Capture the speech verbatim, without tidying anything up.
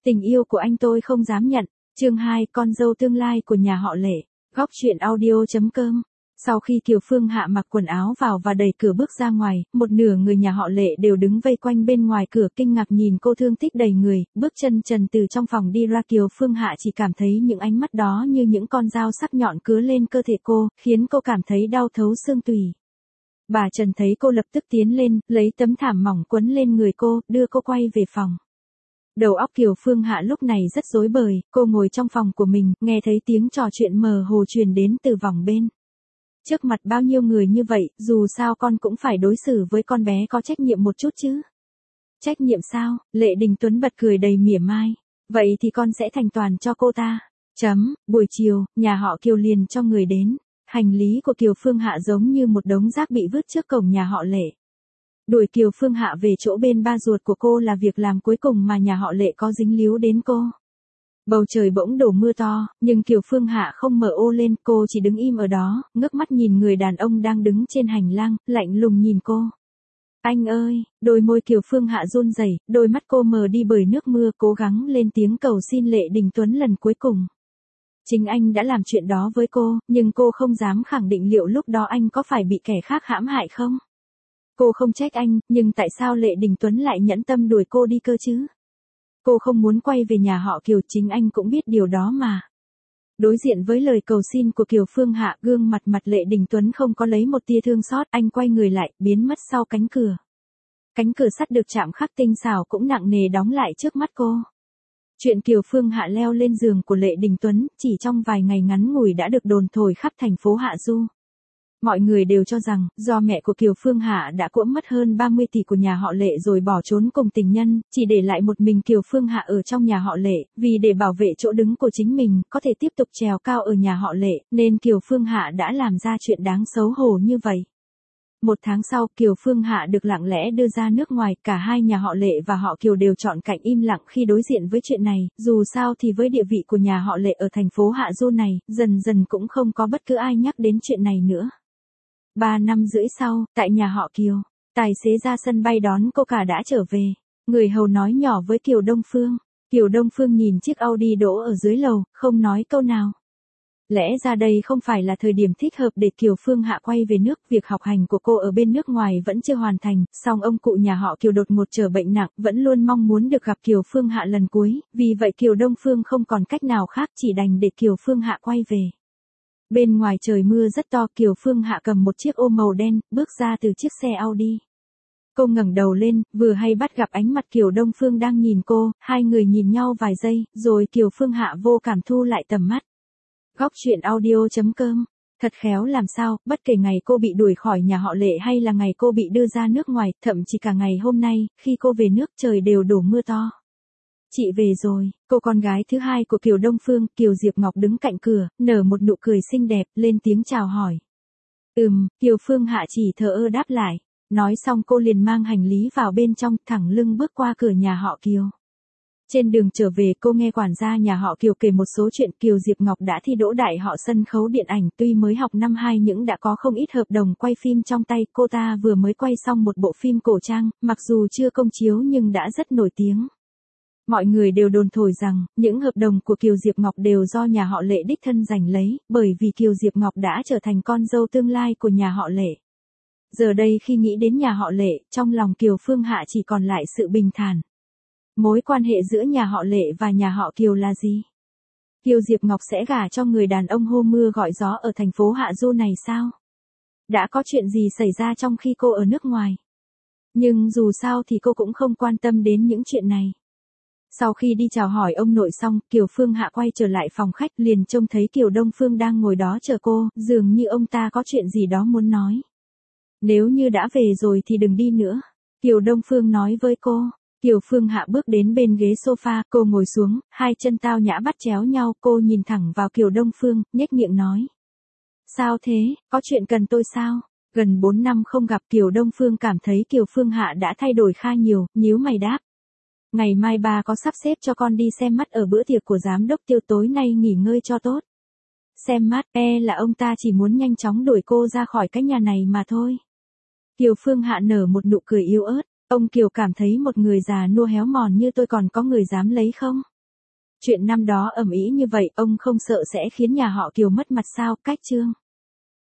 Tình yêu của anh tôi không dám nhận. Chương hai, con dâu tương lai của nhà họ Lệ. Góc truyện audio chấm com. Sau khi Kiều Phương Hạ mặc quần áo vào và đẩy cửa bước ra ngoài, một nửa người nhà họ Lệ đều đứng vây quanh bên ngoài cửa kinh ngạc nhìn cô thương tích đầy người, bước chân trần từ trong phòng đi ra. Kiều Phương Hạ chỉ cảm thấy những ánh mắt đó như những con dao sắc nhọn cứa lên cơ thể cô, khiến cô cảm thấy đau thấu xương tủy. Bà Trần thấy cô lập tức tiến lên, lấy tấm thảm mỏng quấn lên người cô, đưa cô quay về phòng. Đầu óc Kiều Phương Hạ lúc này rất rối bời, cô ngồi trong phòng của mình, nghe thấy tiếng trò chuyện mờ hồ truyền đến từ vòng bên. Trước mặt bao nhiêu người như vậy, dù sao con cũng phải đối xử với con bé có trách nhiệm một chút chứ. Trách nhiệm sao? Lệ Đình Tuấn bật cười đầy mỉa mai. Vậy thì con sẽ thành toàn cho cô ta. Chấm, buổi chiều, nhà họ Kiều liền cho người đến. Hành lý của Kiều Phương Hạ giống như một đống rác bị vứt trước cổng nhà họ Lệ. Đuổi Kiều Phương Hạ về chỗ bên ba ruột của cô là việc làm cuối cùng mà nhà họ Lệ có dính líu đến cô. Bầu trời bỗng đổ mưa to, nhưng Kiều Phương Hạ không mở ô lên, cô chỉ đứng im ở đó, ngước mắt nhìn người đàn ông đang đứng trên hành lang, lạnh lùng nhìn cô. Anh ơi, đôi môi Kiều Phương Hạ run rẩy, đôi mắt cô mờ đi bởi nước mưa, cố gắng lên tiếng cầu xin Lệ Đình Tuấn lần cuối cùng. Chính anh đã làm chuyện đó với cô, nhưng cô không dám khẳng định liệu lúc đó anh có phải bị kẻ khác hãm hại không. Cô không trách anh, nhưng tại sao Lệ Đình Tuấn lại nhẫn tâm đuổi cô đi cơ chứ? Cô không muốn quay về nhà họ Kiều, chính anh cũng biết điều đó mà. Đối diện với lời cầu xin của Kiều Phương Hạ, gương mặt mặt Lệ Đình Tuấn không có lấy một tia thương xót, anh quay người lại, biến mất sau cánh cửa. Cánh cửa sắt được chạm khắc tinh xảo cũng nặng nề đóng lại trước mắt cô. Chuyện Kiều Phương Hạ leo lên giường của Lệ Đình Tuấn, chỉ trong vài ngày ngắn ngủi đã được đồn thổi khắp thành phố Hạ Du. Mọi người đều cho rằng, do mẹ của Kiều Phương Hạ đã cuỗm mất hơn ba mươi tỷ của nhà họ Lệ rồi bỏ trốn cùng tình nhân, chỉ để lại một mình Kiều Phương Hạ ở trong nhà họ Lệ, vì để bảo vệ chỗ đứng của chính mình, có thể tiếp tục trèo cao ở nhà họ Lệ, nên Kiều Phương Hạ đã làm ra chuyện đáng xấu hổ như vậy. Một tháng sau, Kiều Phương Hạ được lặng lẽ đưa ra nước ngoài, cả hai nhà họ Lệ và họ Kiều đều chọn cạnh im lặng khi đối diện với chuyện này, dù sao thì với địa vị của nhà họ Lệ ở thành phố Hạ Du này, dần dần cũng không có bất cứ ai nhắc đến chuyện này nữa. Ba năm rưỡi sau, tại nhà họ Kiều, tài xế ra sân bay đón cô cả đã trở về. Người hầu nói nhỏ với Kiều Đông Phương. Kiều Đông Phương nhìn chiếc Audi đỗ ở dưới lầu, không nói câu nào. Lẽ ra đây không phải là thời điểm thích hợp để Kiều Phương Hạ quay về nước, việc học hành của cô ở bên nước ngoài vẫn chưa hoàn thành, song ông cụ nhà họ Kiều đột ngột trở bệnh nặng, vẫn luôn mong muốn được gặp Kiều Phương Hạ lần cuối, vì vậy Kiều Đông Phương không còn cách nào khác, chỉ đành để Kiều Phương Hạ quay về. Bên ngoài trời mưa rất to, Kiều Phương Hạ cầm một chiếc ô màu đen, bước ra từ chiếc xe Audi. Cô ngẩng đầu lên, vừa hay bắt gặp ánh mặt Kiều Đông Phương đang nhìn cô, hai người nhìn nhau vài giây, rồi Kiều Phương Hạ vô cảm thu lại tầm mắt. Góc truyện audio chấm com. Thật khéo làm sao, bất kể ngày cô bị đuổi khỏi nhà họ Lệ hay là ngày cô bị đưa ra nước ngoài, thậm chí cả ngày hôm nay, khi cô về nước trời đều đổ mưa to. Chị về rồi, cô con gái thứ hai của Kiều Đông Phương, Kiều Diệp Ngọc đứng cạnh cửa, nở một nụ cười xinh đẹp, lên tiếng chào hỏi. Ừm, Kiều Phương Hạ chỉ thờ ơ đáp lại. Nói xong cô liền mang hành lý vào bên trong, thẳng lưng bước qua cửa nhà họ Kiều. Trên đường trở về cô nghe quản gia nhà họ Kiều kể một số chuyện. Kiều Diệp Ngọc đã thi đỗ đại họ sân khấu điện ảnh, tuy mới học năm hai nhưng đã có không ít hợp đồng quay phim trong tay. Cô ta vừa mới quay xong một bộ phim cổ trang, mặc dù chưa công chiếu nhưng đã rất nổi tiếng. Mọi người đều đồn thổi rằng, những hợp đồng của Kiều Diệp Ngọc đều do nhà họ Lệ đích thân giành lấy, bởi vì Kiều Diệp Ngọc đã trở thành con dâu tương lai của nhà họ Lệ. Giờ đây khi nghĩ đến nhà họ Lệ, trong lòng Kiều Phương Hạ chỉ còn lại sự bình thản. Mối quan hệ giữa nhà họ Lệ và nhà họ Kiều là gì? Kiều Diệp Ngọc sẽ gả cho người đàn ông hô mưa gọi gió ở thành phố Hạ Du này sao? Đã có chuyện gì xảy ra trong khi cô ở nước ngoài? Nhưng dù sao thì cô cũng không quan tâm đến những chuyện này. Sau khi đi chào hỏi ông nội xong, Kiều Phương Hạ quay trở lại phòng khách, liền trông thấy Kiều Đông Phương đang ngồi đó chờ cô, dường như ông ta có chuyện gì đó muốn nói. Nếu như đã về rồi thì đừng đi nữa, Kiều Đông Phương nói với cô. Kiều Phương Hạ bước đến bên ghế sofa, cô ngồi xuống, hai chân tao nhã bắt chéo nhau, cô nhìn thẳng vào Kiều Đông Phương, nhếch miệng nói. Sao thế, có chuyện cần tôi sao? Gần bốn năm không gặp, Kiều Đông Phương cảm thấy Kiều Phương Hạ đã thay đổi khá nhiều, nhíu mày đáp. Ngày mai ba có sắp xếp cho con đi xem mắt ở bữa tiệc của giám đốc Tiêu, tối nay nghỉ ngơi cho tốt. Xem mắt, e là ông ta chỉ muốn nhanh chóng đuổi cô ra khỏi cái nhà này mà thôi. Kiều Phương Hạ nở một nụ cười yếu ớt. Ông Kiều cảm thấy một người già nua héo mòn như tôi còn có người dám lấy không? Chuyện năm đó ầm ĩ như vậy, ông không sợ sẽ khiến nhà họ Kiều mất mặt sao? Cách chương